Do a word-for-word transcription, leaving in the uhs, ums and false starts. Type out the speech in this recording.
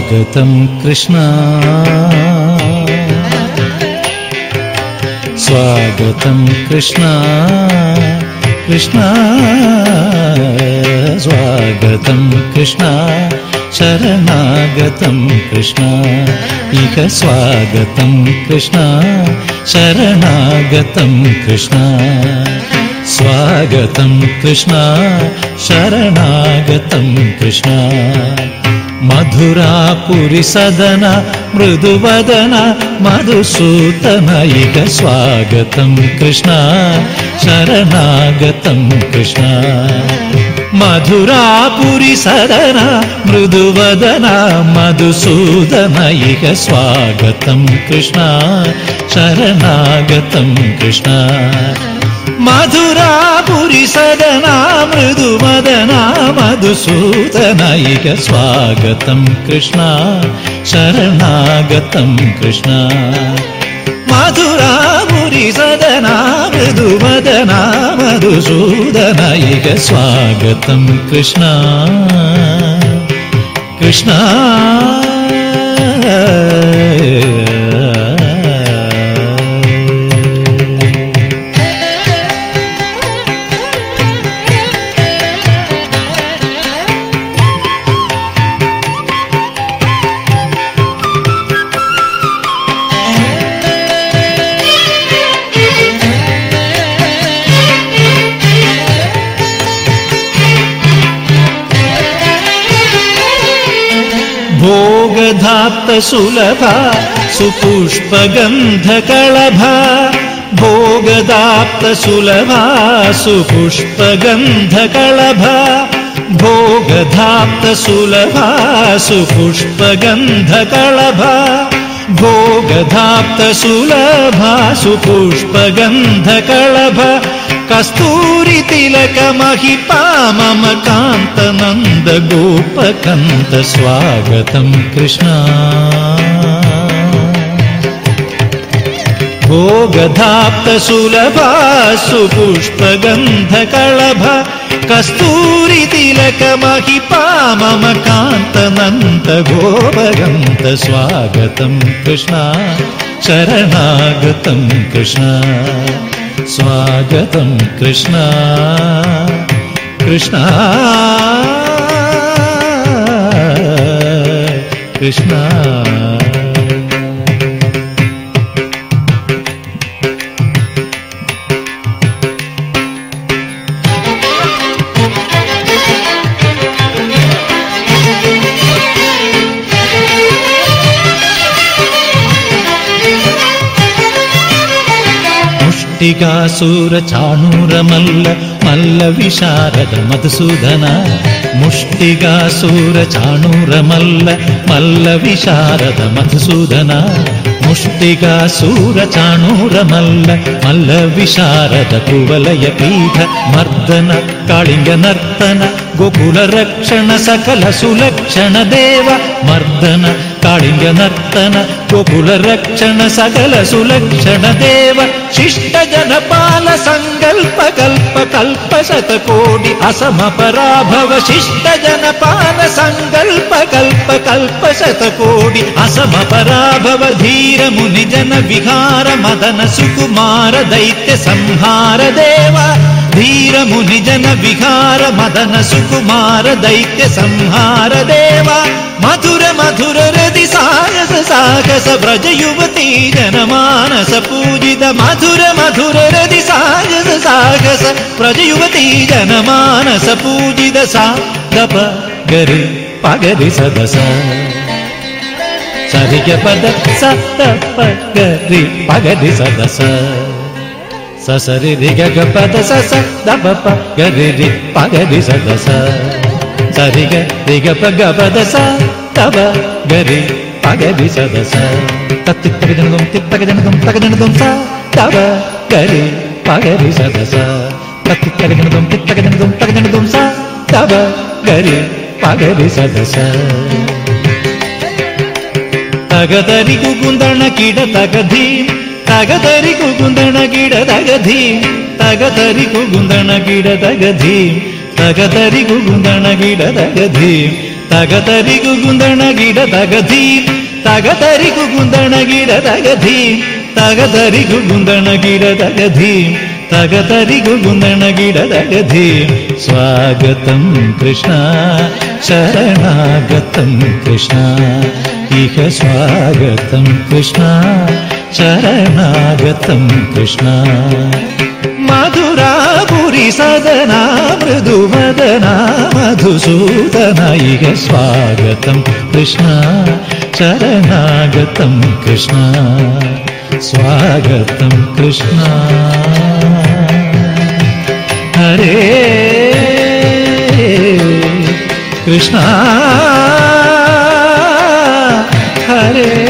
സ്വാഗതം കൃഷ്ണ സ്വാഗതം കൃഷ്ണ കൃഷ്ണ സ്വാഗതം കൃഷ്ണ ശരണാഗതം കൃഷ്ണ ഇഹ സ്വാഗതം കൃഷ്ണ ശരണാഗതം കൃഷ്ണ സ്വാഗതം കൃഷ്ണ ശരണാഗതം കൃഷ്ണ മധുരാപുരി സദന മൃദുവദന മധുസൂദന ഇഹ സ്വാഗതം കൃഷ്ണ ശരണാഗതം കൃഷ്ണ മധുരാപുരി സദന മൃദുവദന മധുസൂദന ഇഹ സ്വാഗതം കൃഷ്ണ ശരണാഗതം കൃഷ്ണ മധുരാപുരി സദന മൃദുവദന മധുസൂദന ഇഹ സ്വാഗതം കൃഷ്ണ ശരണാഗതം കൃഷ്ണ മധുരാപുരി സദന മൃദുവദന മധുസൂദന ഇഹ സ്വാഗതം കൃഷ്ണ കൃഷ്ണ ഭോഗധാപ്ത സുലഭ സുപുഷ്പഗന്ധകളഭ ഭോഗധാപ്ത സുലഭ സുപുഷ്പഗന്ധകളഭ ഭോഗധാപ്ത സുലഭ സുപുഷ്പഗന്ധകളഭ ഭോഗധാപ്ത സുലഭ സുപുഷ്പഗന്ധകളഭ കസ്തൂരി തിലക മഹിപാമമ കാന്ത നന്ദ ഗോപകന്ത സ്വാഗതം കൃഷ്ണ ഭോഗധാപ്ത സുലഭ സുപുഷ്പഗന്ധകളഭ കസ്തൂരി തിലക മഹിപാമമ കാന്ത നന്ദ ഗോപകന്ത സ്വാഗതം കൃഷ്ണ ശരണാഗതം കൃഷ്ണ സ്വാഗതം കൃഷ്ണ കൃഷ്ണ കൃഷ്ണ മുഷ്ടികാസുര ചാണൂര മല്ല മല്ല വിശാരദ മധുസൂദന മുഷ്ടികാസുര ചാണൂര മല്ല മല്ല വിശാരദ മധുസൂദന മുഷ്ടികാസുര ചാണൂര മല്ല മല്ല വിശാരദ കുവലയ പീഠ മർദ്ദന കാളിംഗ നർത്തന ഗോകുല രക്ഷണ സകല സുലക്ഷണ ദേവ മർദ്ദന കാളിംഗ നർത്തന ഗോകുല രക്ഷണ സകല സുലക്ഷണ ദേവ ശിഷ്ട ജനപാല സങ്കൽപ്പ കൽപ്പ കൽപ്പ ശതകോടി അസമ പരാഭവ ശിഷ്ട ജനപാല സങ്കൽപ്പ കൽപ്പ കൽപ്പ ശതകോടി അസമ പരാഭവ ധീര മുനി ജന വിഹാര മദന സുകുമാര ദൈത്യ സംഹാര ദേവ ധീര മുനി ജന വിഹാര മദന സുകുമാര ദൈത്യ സംഹാര ദേവ മധുര മധുര രതി സാഹസ സാഹസ വ്രജ യുവതീ ജനമാനസ പൂജിത മധുര മധുര രതി സാഹസ സാഹസ വ്രജ യുവതീ ജനമാനസ പൂജിത സാ ദപ ഗരി പഗരി സദസ സരിഗ പദ സ ദപ ഗരി പഗരി സദസ സസരി രിഗ പദ സ സ ദപ പ ഗരി രി പഗരി സദസ സരിഗ രിഗ പഗ പദ സ തവ ഗരി പഗരി സദസ തത്തിത്തകജനതും തിത്തകജനതും തകജനതും സ തവ ഗരി പഗരി സദസ തത്തിത്തകജനതും തിത്തകജനതും തകജനതും സ തവ ഗരി പഗരി സദസ തകതരി കുകുന്ദണ കിട തകധീ തകതരി കുകുന്ദണ കിട തകധീ തകതരി കുകുന്ദണ കിട തകധീ തകതരി കുകുന്ദണ കിട തകധീ തകതരികു കുന്തണ ഗിട തകധീ തകതരികു കുന്തണ ഗിട തകധീ തകതരികു കുന്തണ ഗിട തകധീ തകതരികു കുന്തണ ഗിട തകധീ സ്വാഗതം കൃഷ്ണ ശരണാഗതം കൃഷ്ണ ഇഹ സ്വാഗതം കൃഷ്ണ ശരണാഗതം കൃഷ്ണ മധുരാപുരി സദനാ മൃദുവദനാ മധുസൂദന ഇഹ സ്വാഗതം കൃഷ്ണ ശരണാഗതം കൃഷ്ണ സ്വാഗതം കൃഷ്ണ ഹരേ കൃഷ്ണ ഹരേ